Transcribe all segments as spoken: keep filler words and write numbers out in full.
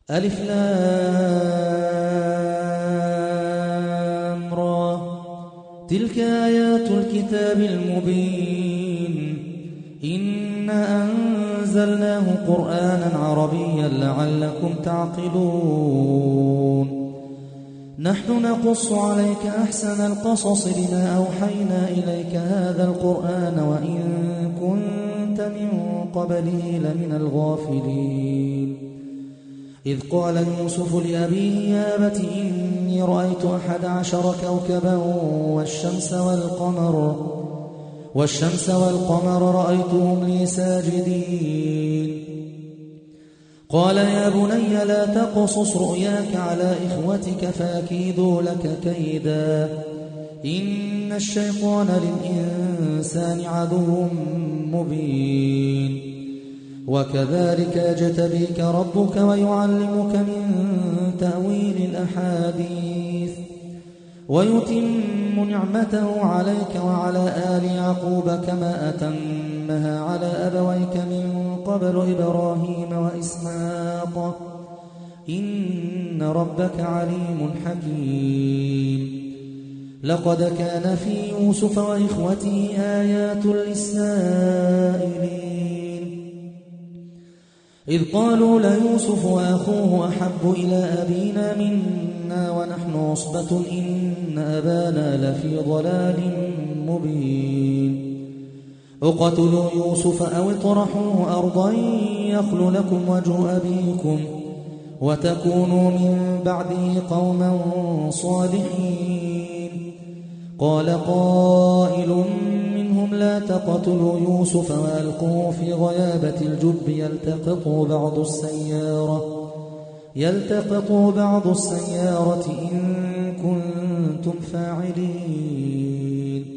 ألف لام را. تلك آيات الكتاب المبين. إنا أنزلناه قرآنا عربيا لعلكم تعقلون. نحن نقص عليك أحسن القصص بما أوحينا إليك هذا القرآن وإن كنت من قبله لمن الغافلين. إذ قال يوسف لأبيه يا أبت إني رأيت أحد عشر كوكبا والشمس والقمر والشمس والقمر رأيتهم لي ساجدين. قال يا بني لا تقصص رؤياك على إخوتك فأكيدوا لك كيدا إن الشيطان للإنسان عدو مبين. وكذلك يجتبيك ربك ويعلمك من تأويل الأحاديث ويتم نعمته عليك وعلى آل يعقوب كما أتمها على أبويك من قبل إبراهيم وإسحاق إن ربك عليم حكيم. لقد كان في يوسف وإخوته آيات للسائلين إذ قالوا ليوسف وأخوه أحب إلى أبينا منا ونحن عصبة إن أبانا لفي ضلال مبين. اقتلوا يوسف أو اطرحوه أرضا يخل لكم وجه أبيكم وتكونوا من بعده قوما صالحين. قال قائل منهم لا تقتلوا يوسف وألقوه في غيابة الجب يلتقطوا بعض السيارة يلتقطوا بعض السيارة إن كنتم فاعلين.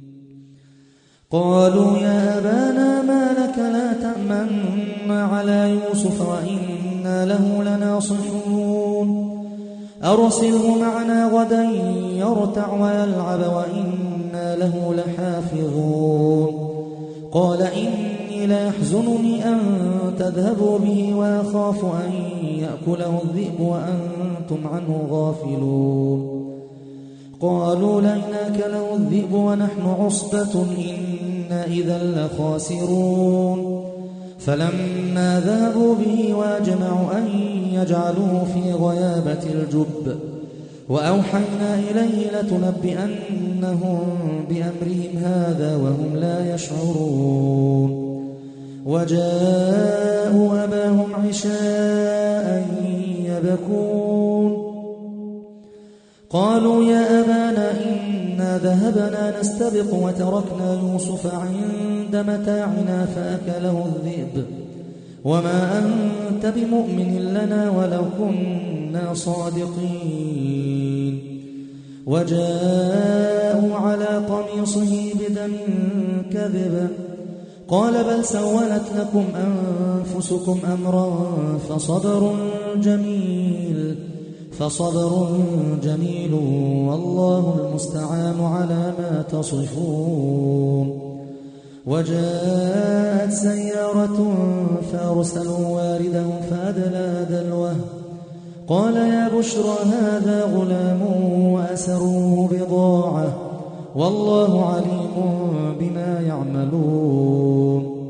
قالوا يا أبانا ما لك لا تأمنا على يوسف وإنا له لناصحون. أرسله معنا غدا يرتع ويلعب وإنا له لحافظون. قال إني ليحزنني أن تذهبوا به وأخاف أن يأكله الذئب وأنتم عنه غافلون. قالوا لئن أكله الذئب ونحن عصبة إنا إذا لخاسرون. فلما ذهبوا به واجمعوا أن يجعلوه في غيابة الجب وأوحينا إليه لتنبئنهم بأمرهم هذا وهم لا يشعرون. وجاءوا أباهم عشاء يبكون. قالوا يا أبانا إنا ذهبنا نستبق وتركنا يوسف عند متاعنا فأكله الذئب وما أنت بمؤمن لنا ولو كنا صادقين. وجاءوا على قميصه بدم كذب قال بل سولت لكم أنفسكم أمرا فصبر جميل فصبر جميل والله المستعان على ما تصفون. وجاءت سيارة فأرسلوا واردهم فأدلى دلوه قال يا بشرى هذا غلام وأسروه بضاعة والله عليم بما يعملون.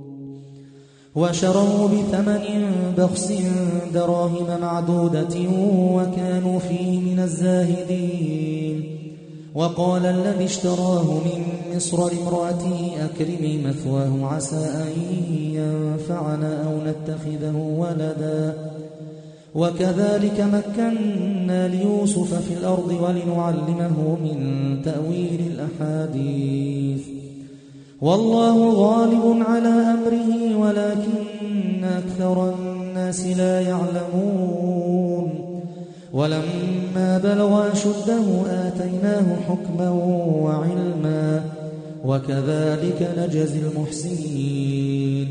وشروا بثمن بخس دراهم معدودة وكانوا فيه من الزاهدين. وقال الذي اشتراه من مصر لامرأته أكرمي مثواه عسى أن ينفعنا أو نتخذه ولدا وكذلك مكنا ليوسف في الأرض ولنعلمه من تأويل الأحاديث والله غالب على أمره ولكن أكثر الناس لا يعلمون. ولما بلغ أشده آتيناه حكما وعلما وكذلك نجزي المحسنين.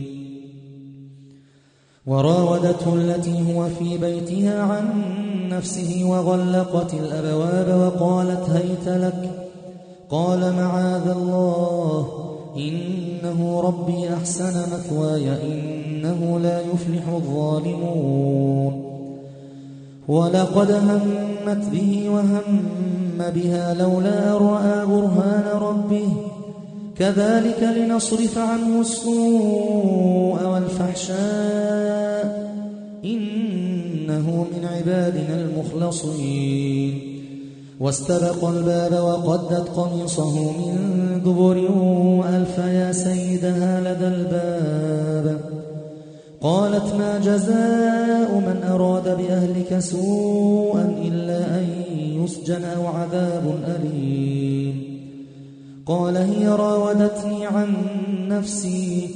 وراودته التي هو في بيتها عن نفسه وغلقت الأبواب وقالت هيت لك قال معاذ الله إنه ربي أحسن مثواي إنه لا يفلح الظالمون. ولقد همت به وهم بها لولا أن رأى برهان ربه كذلك لنصرف عنه السوء والفحشاء إنه من عبادنا المخلصين. واستبق الباب وقدت قميصه من دبر وألف يا سيدها لدى الباب. قالت ما جزاء من أراد بأهلك سوءا إلا أن يسجن أو عذاب أليم. قال هي راودتني عن نفسي.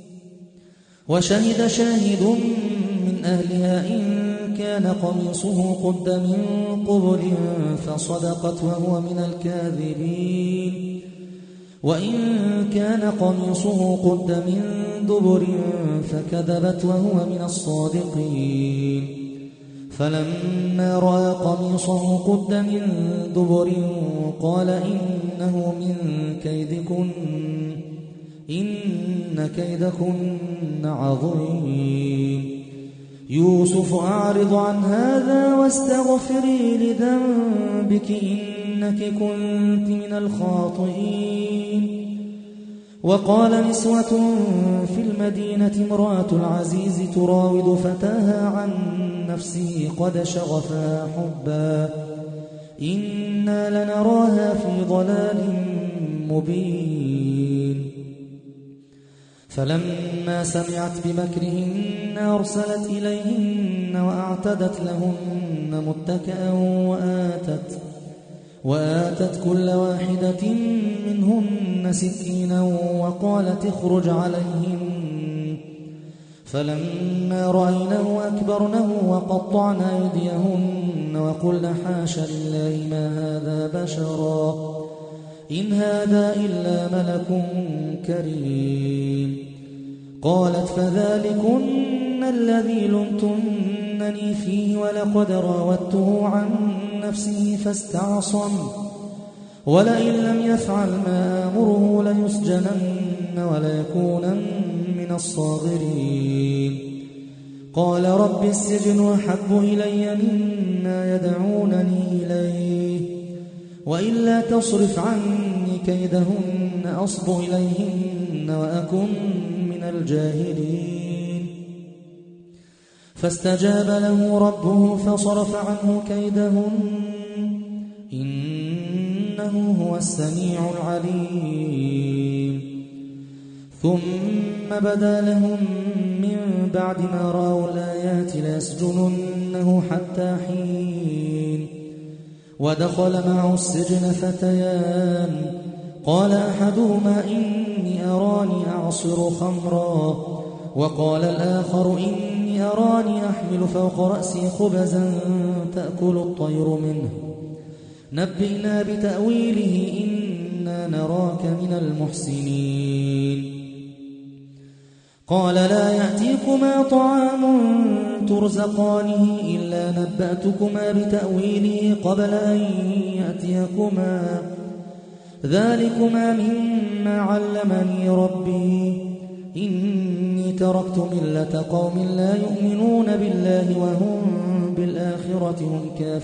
وشهد شاهد من أهلها إن كان قميصه قد من قبل فصدقت وهو من الكاذبين وإن كان قميصه قد من دبر فكذبت وهو من الصادقين. فلما رأى قميصه قد من دبر قال إنه من كيدكن إن كيدكن عظيم. يوسف أعرض عن هذا واستغفري لذنبك إنك كنت من الخاطئين. وقال نسوة في المدينة امرأة العزيز تراود فتاها عن نفسه قد شغفها حبا إنا لنراها في ضلال مبين. فلما سمعت بمكرهن أرسلت إليهن وأعتدت لهن متكئا وآتت, وآتت كل واحدة منهن سكينا وقالت اخرج عليهن. فلما رأينه أكبرنه وقطعن أيديهن وقلن حاش لله ما هذا بشرا إن هذا إلا ملك كريم. قالت فذلكن الذي لمتنني فيه ولقد راودته عن نفسه فاستعصم ولئن لم يفعل ما آمره ليسجنن وليكونن من الصاغرين. قال رب السجن أحب إلي مما يدعونني إليه وإلا تصرف عني كيدهن أصب إليهن وأكن من الجاهلين. فاستجاب له ربه فصرف عنه كيدهن إنه هو السميع العليم. ثم بدا لهم من بعد ما رأوا الآيات ليسجننه حتى حين. ودخل معه السجن فتيان قال أحدهما إني أراني أعصر خمرا وقال الآخر إني أراني أحمل فوق رأسي خبزا تأكل الطير منه نبئنا بتأويله إنا نراك من المحسنين. قال لا يأتيكما طعام ترزقانه إلا نبأتكما بتأويله قبل أن يأتيكما ذلكما مما علمني ربي إني تركت ملة قوم لا يؤمنون بالله وهم بالآخرة هم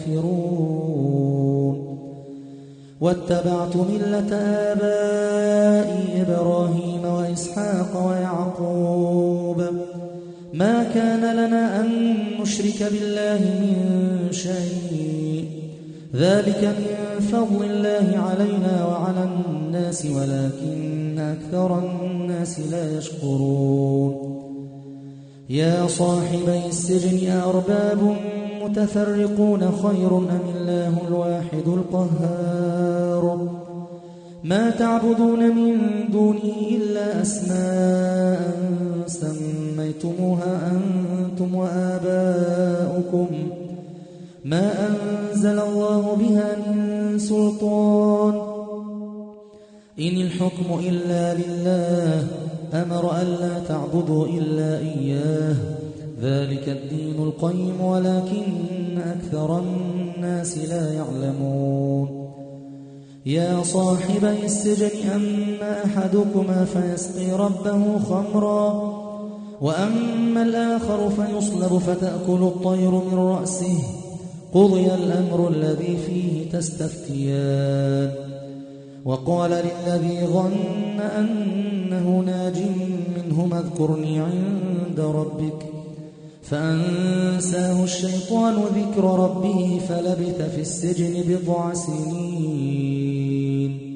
كافرون. واتبعت ملة آبائي إبراهيم وإسحاق ويعقوب ما كان لنا أن نشرك بالله من شيء ذلك من فضل الله علينا وعلى الناس ولكن أكثر الناس لا يشكرون. يا صاحبي السجن أأرباب متفرقون خير أم الله الواحد القهار ما تعبدون من دونه إلا أسماء سميتموها أنتم وآباؤكم ما أنزل الله بها من سلطان إن الحكم إلا لله أمر ألا تعبدوا إلا إياه ذلك الدين القيم ولكن أكثر الناس لا يعلمون. يا صاحبي السجن أما أحدكما فيسقي ربه خمرا وأما الآخر فيصلب فتأكل الطير من رأسه قضي الأمر الذي فيه تستفتيان وقال للذي ظن أنه ناج منهما اذكرني عند ربك فأنساه الشيطان ذكر ربه فلبث في السجن بضع سنين.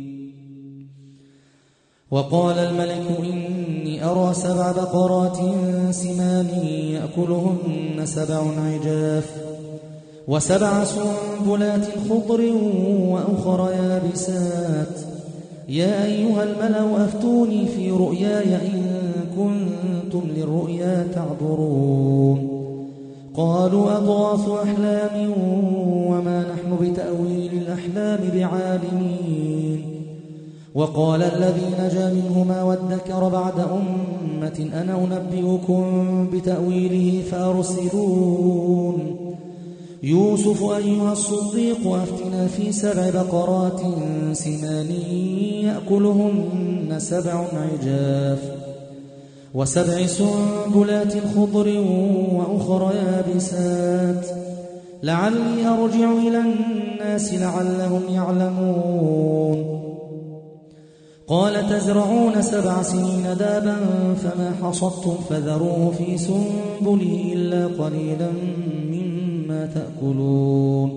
وقال الملك إني أرى سبع بقرات سمان يأكلهن سبع عجاف وسبع سنبلات خضر وأخر يابسات يا أيها الملأ أفتوني في رؤياي إن كنتم للرؤيا تعبرون. قالوا أضغاث أحلام وما نحن بتأويل الأحلام بعالمين. وقال الذي نجا منهما وادكر بعد أمة أنا أنبئكم بتأويله فأرسلون. يوسف أيها الصديق أفتنا في سبع بقرات سمان يأكلهن سبع عجاف وسبع سنبلات خضر وأخر يابسات لعلي أرجع إلى الناس لعلهم يعلمون. قال تزرعون سبع سنين دابا فما حصدتم فذروه في سنبله إلا قليلا مما تأكلون.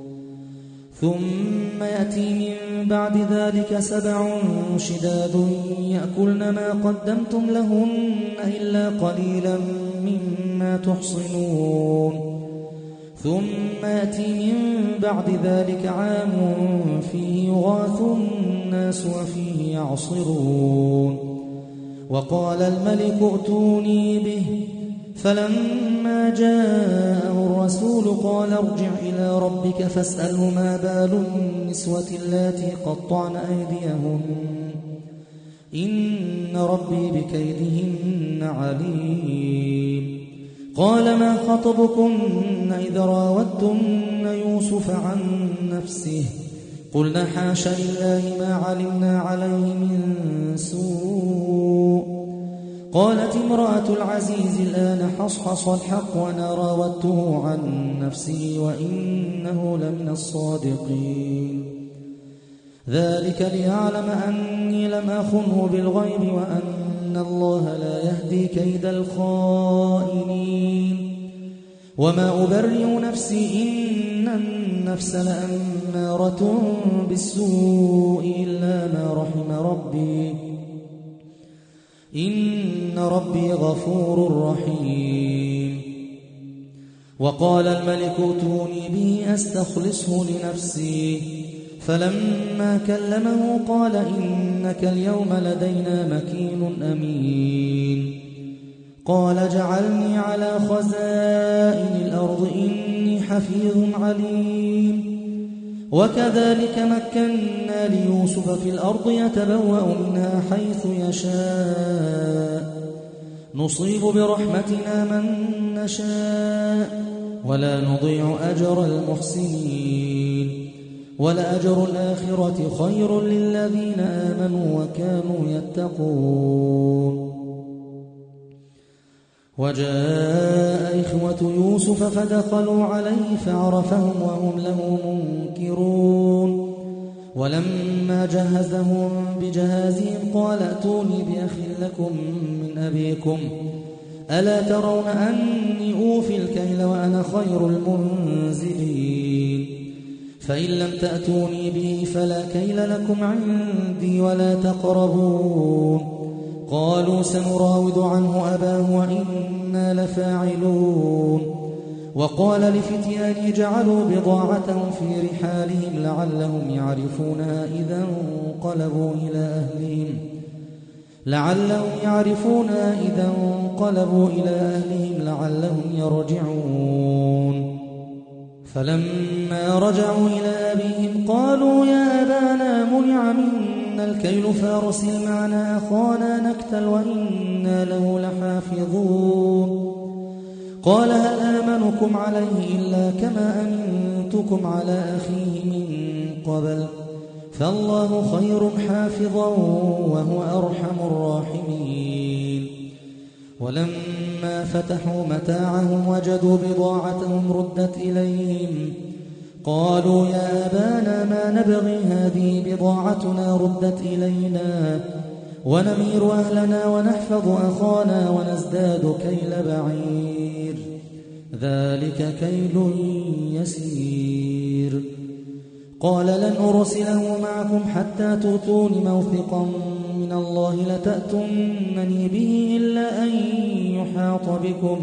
ثم يأتي من بعد ذلك سبع شداد يأكلن ما قدمتم لهن إلا قليلا مما تحصنون. ثم يأتي من بعد ذلك عام فيه يغاث الناس وفيه يعصرون. وقال الملك ائتوني به فلما جاءه الرسول قال ارجع إلى ربك فاسأله ما بال النسوة اللاتي قطعن أيديهن إن ربي بكيدهن عليم. قال ما خطبكن إذ راوتن يوسف عن نفسه قلنا حاش لله ما علمنا عليه من سوء. قالت امرأة العزيز الآن حصحص الحق وأنا راودته عن نفسه وإنه لمن الصادقين. ذلك ليعلم أني لم أخنه بالغيب وأن الله لا يهدي كيد الخائنين. وما أبرئ نفسي إن النفس لأمارة بالسوء إلا ما رحم ربي إن ربي غفور رحيم. وقال الملك ائتوني به أستخلصه لنفسي فلما كلمه قال إنك اليوم لدينا مكين أمين. قال اجعلني على خزائن الأرض إني حفيظ عليم. وكذلك مكنا ليوسف في الأرض يتبوأ منها حيث يشاء نصيب برحمتنا من نشاء ولا نضيع أجر المحسنين. ولأجر الآخرة خير للذين آمنوا وكانوا يتقون. وجاء إخوة يوسف فدخلوا عليه فعرفهم وهم له منكرون. ولما جهزهم بجهازهم قال ائتوني بأخ لكم من أبيكم ألا ترون أني أوفي الكيل وأنا خير المنزلين. فإن لم تأتوني به فلا كيل لكم عندي ولا تقربون. قالوا سنراود عنه أباه وإنا لفاعلون. وقال لفتيانه جعلوا بضاعتهم في رحالهم لعلهم يعرفونها إذا انقلبوا إلى أهلهم لعلهم يعرفونها إذا انقلبوا إلى أهلهم لعلهم يرجعون. فلما رجعوا إلى أبيهم قالوا يا أبانا منع منا الكيل فأرسل معنا أخانا نكتل وإنا له لحافظون. قال هل آمنكم عليه إلا كما أمنتكم على أخيه من قبل فالله خير حافظا وهو أرحم الراحمين. ولما فتحوا متاعهم وجدوا بضاعتهم ردت إليهم قالوا يا أبانا ما نبغي هذه بضاعتنا ردت إلينا ونمير أهلنا ونحفظ أخانا ونزداد كيل بعير ذلك كيل يسير قال لن أرسله معكم حتى تؤتون موثقا من الله لتأتونني به إلا أن يحاط بكم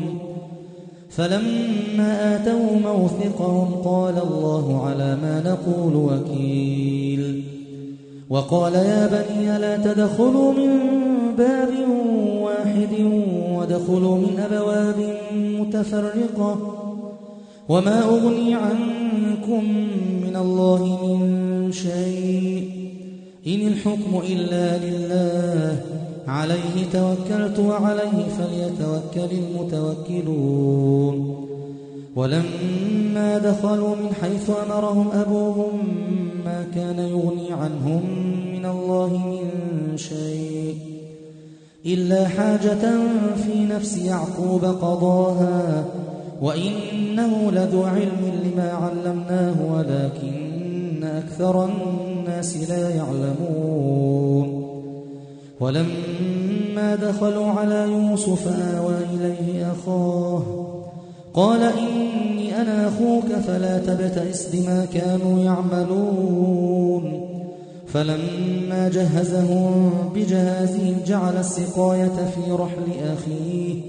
فلما آتوا موثقهم قال الله على ما نقول وكيل وقال يا بني لا تدخلوا من باب واحد وادخلوا من أبواب متفرقة وما أغني عنكم من الله من شيء إن الحكم إلا لله عليه توكلت وعليه فليتوكل المتوكلون ولما دخلوا من حيث أمرهم أبوهم ما كان يغني عنهم من الله من شيء إلا حاجة في نفس يعقوب قضاها وإنه لذو علم لما علمناه ولكن أكثر الناس لا يعلمون ولما دخلوا على يوسف آوى إليه أخاه قال إني أنا أخوك فلا تبتئس بما كانوا يعملون فلما جهزهم بجهازهم جعل السقاية في رحل أخيه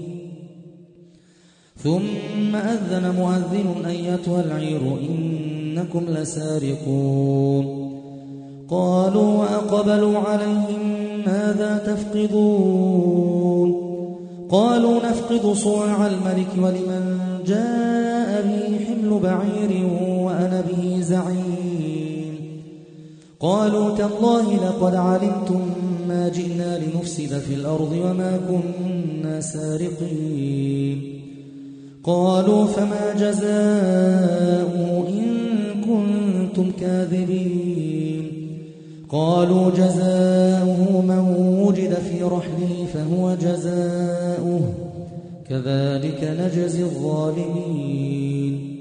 ثم أذن مؤذن أيتها العير إنكم لسارقون قالوا وأقبلوا عليهم ماذا تفقدون قالوا نفقد صواع الملك ولمن جاء به حمل بعير وأنا به زعيم قالوا تالله لقد علمتم ما جئنا لنفسد في الأرض وما كنا سارقين قالوا فما جزاؤه إن كنتم كاذبين قالوا جزاؤه من وجد في رحله فهو جزاؤه كذلك نجزي الظالمين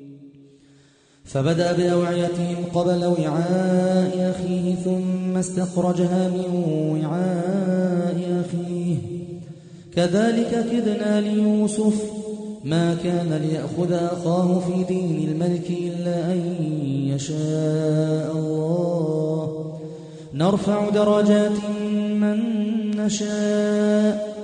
فبدأ بأوعيتهم قبل وعاء أخيه ثم استخرجها من وعاء أخيه كذلك كدنا ليوسف ما كان ليأخذ أخاه في دين الملك إلا أن يشاء الله نرفع درجات من نشاء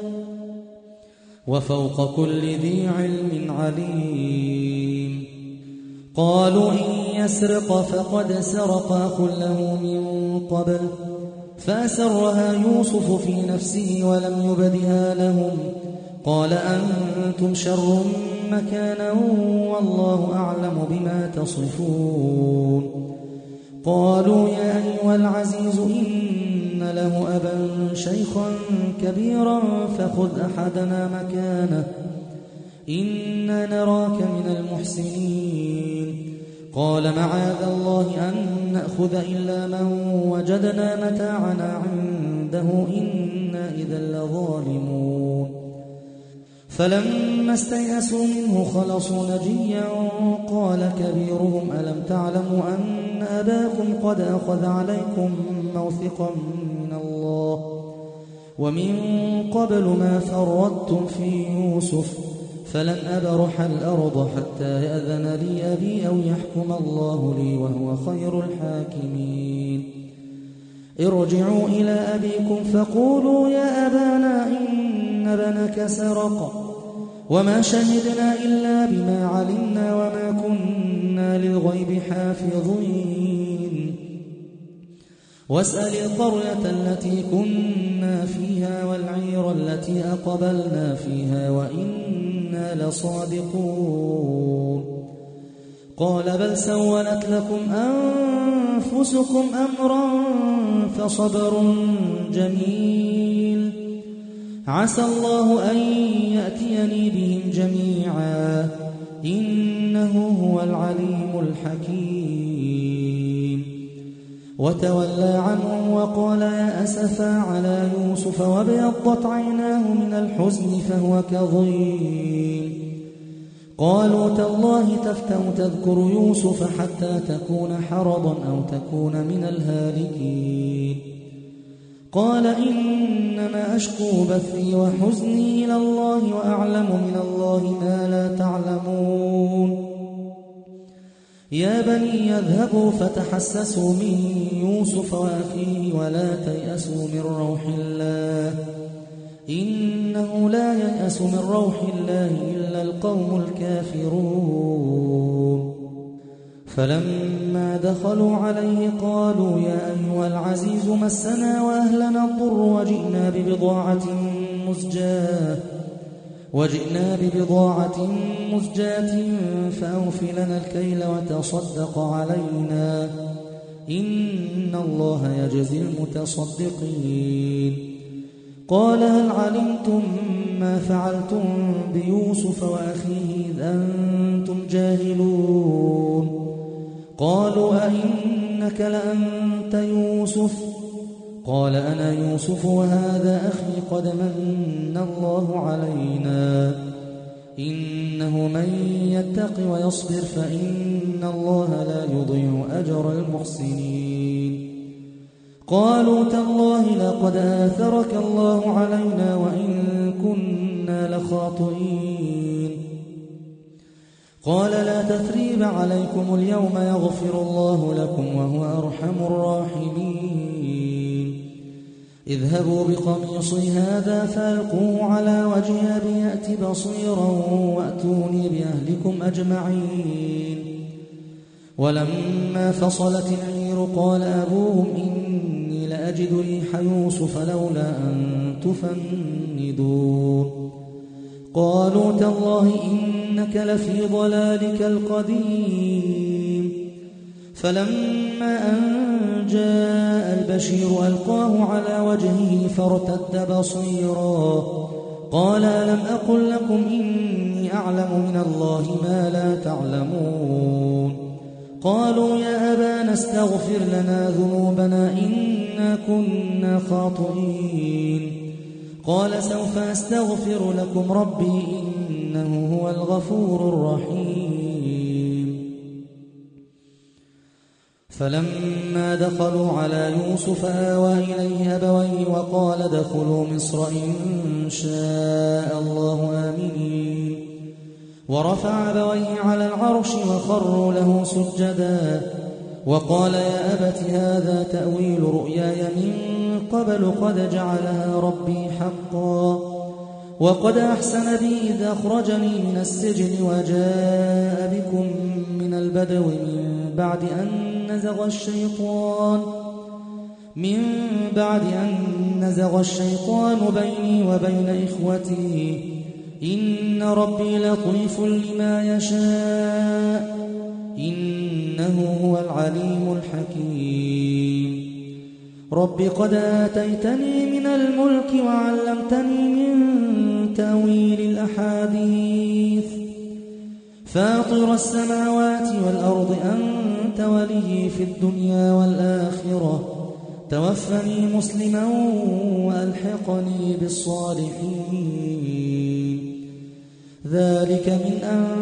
وفوق كل ذي علم عليم قالوا إن يسرق فقد سرق أخ له من قبل فأسرها يوسف في نفسه ولم يبدها لهم قال أنتم شر مكانا والله أعلم بما تصفون قالوا يا أيها العزيز إن له أبا شيخا كبيرا فخذ أحدنا مكانه إنا نراك من المحسنين قال معاذ الله أن نأخذ إلا من وجدنا متاعنا عنده إنا إذا لظالمون فلما استيأسوا منه خلصوا نجيا قال كبيرهم ألم تعلموا أن أباكم قد أخذ عليكم موثقا من الله ومن قبل ما فرطتم في يوسف فلن أبرح الأرض حتى يأذن لي أبي أو يحكم الله لي وهو خير الحاكمين ارجعوا إلى أبيكم فقولوا يا أبانا إن ابنك سرق وما شهدنا إلا بما علمنا وما كنا للغيب حافظين واسأل القرية التي كنا فيها والعير التي أقبلنا فيها وإنا لصادقون قال بل سولت لكم أنفسكم أمرا فصبر جميل عسى الله أن يأتيني بهم جميعا إنه هو العليم الحكيم وتولى عنهم وقال يا أسفا على يوسف وابيضت عيناه من الحزن فهو كظيم قالوا تالله تفتأ تذكر يوسف حتى تكون حرضا أو تكون من الهالكين قال إنما أشكو بثي وحزني إلى الله وأعلم من الله ما لا تعلمون يا بني اذهبوا فتحسسوا من يوسف وأخيه ولا تيأسوا من روح الله إنه لا ييأس من روح الله إلا القوم الكافرون فلما دخلوا عليه قالوا يا أيها العزيز مسنا وأهلنا الضر وجئنا ببضاعة مزجاة وجئنا ببضاعة مزجاة فأوف لنا الكيل وتصدق علينا إن الله يجزي المتصدقين قال هل علمتم ما فعلتم بيوسف وأخيه إذ أنتم جاهلون قالوا أئنك لأنت يوسف قال أنا يوسف وهذا أخي قد من الله علينا إنه من يتق ويصبر فإن الله لا يضيع أجر المحسنين قالوا تالله لقد آثرك الله علينا وإن كنا لخاطئين قال لا تثريب عليكم اليوم يغفر الله لكم وهو أرحم الراحمين اذهبوا بقميصي هذا فألقوه على وجه أبي يأت بصيرا وأتوني بأهلكم أجمعين ولما فصلت العير قال أبوهم إني لأجد ريح يوسف لولا أن تفندون قالوا تالله إنك لفي ضلالك القديم فلما أن جاء البشير ألقاه على وجهه فارتد بصيرا قال ألم أقل لكم إني أعلم من الله ما لا تعلمون قالوا يا أبانا استغفر لنا ذنوبنا إنا كنا خاطئين قال سوف أستغفر لكم ربي إنه هو الغفور الرحيم فلما دخلوا على يوسف آوى إليه أبويه وقال ادخلوا مصر إن شاء الله آمنين ورفع أبويه على العرش وخروا له سجدا وقال يا أبت هذا تأويل رؤياي من قبل قد جعلها ربي حقا وقد أحسن بي إذ أخرجني من السجن وجاء بكم من البدو من بعد أن نزغ الشيطان من بعد أن نزغ الشيطان بيني وبين إخوتي إن ربي لطيف لما يشاء إنه هو العليم الحكيم رب قد آتيتني من الملك وعلمتني من تأويل الأحاديث فاطر السماوات والأرض أنت ولي في الدنيا والآخرة توفني مسلما وألحقني بالصالحين ذلك من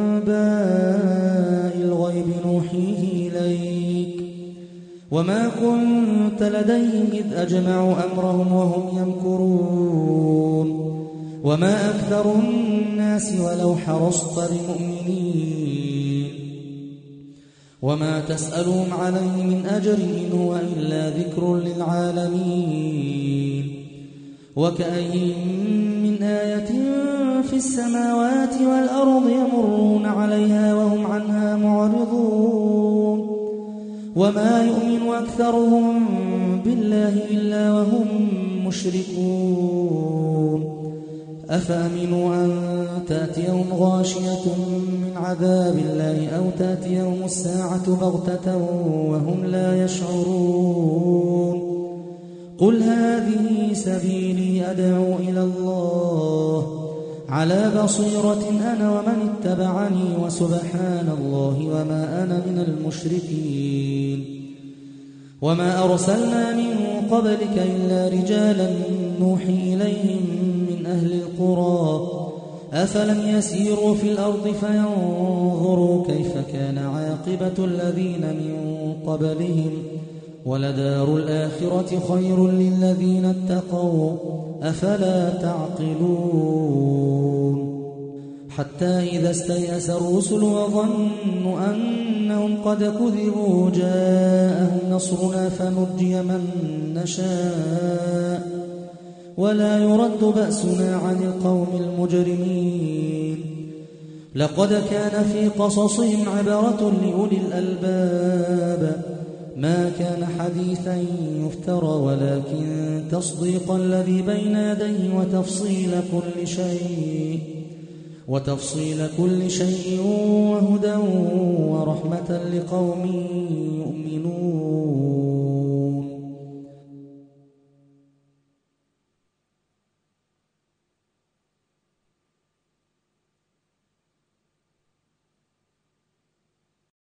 أنباء الغيب نوحيه إليك وما كنت لديهم إذ أجمعوا أمرهم وهم يمكرون وما أكثر الناس ولو حرصت بمؤمنين وما تسألهم عليه من أجر إن هو إلا ذكر للعالمين وكأين من آية في السماوات والأرض يمرون عليها وهم عنها معرضون وما يؤمن أكثرهم بالله إلا وهم مشركون أفأمنوا أن تأتيهم غاشية من عذاب الله أو تأتيهم الساعة بغتة وهم لا يشعرون قل هذه سبيلي أدعو إلى الله على بصيرة أنا ومن اتبعني وسبحان الله وما أنا من المشركين وما أرسلنا من قبلك إلا رجالا نوحي إليهم من أهل القرى أفلم يسيروا في الأرض فينظروا كيف كان عاقبة الذين من قبلهم ولدار الآخرة خير للذين اتقوا أفلا تعقلون حتى إذا استيأس الرسل وظنوا أنهم قد كذبوا جاءهم نصرنا فنجي من نشاء ولا يرد بأسنا عن القوم المجرمين لقد كان في قصصهم عبرة لأولي الألباب ما كان حديثا يفترى ولكن تصديق الذي بين يديه وتفصيل كل شيء وتفصيل كل شيء وهدى ورحمة لقوم يؤمنون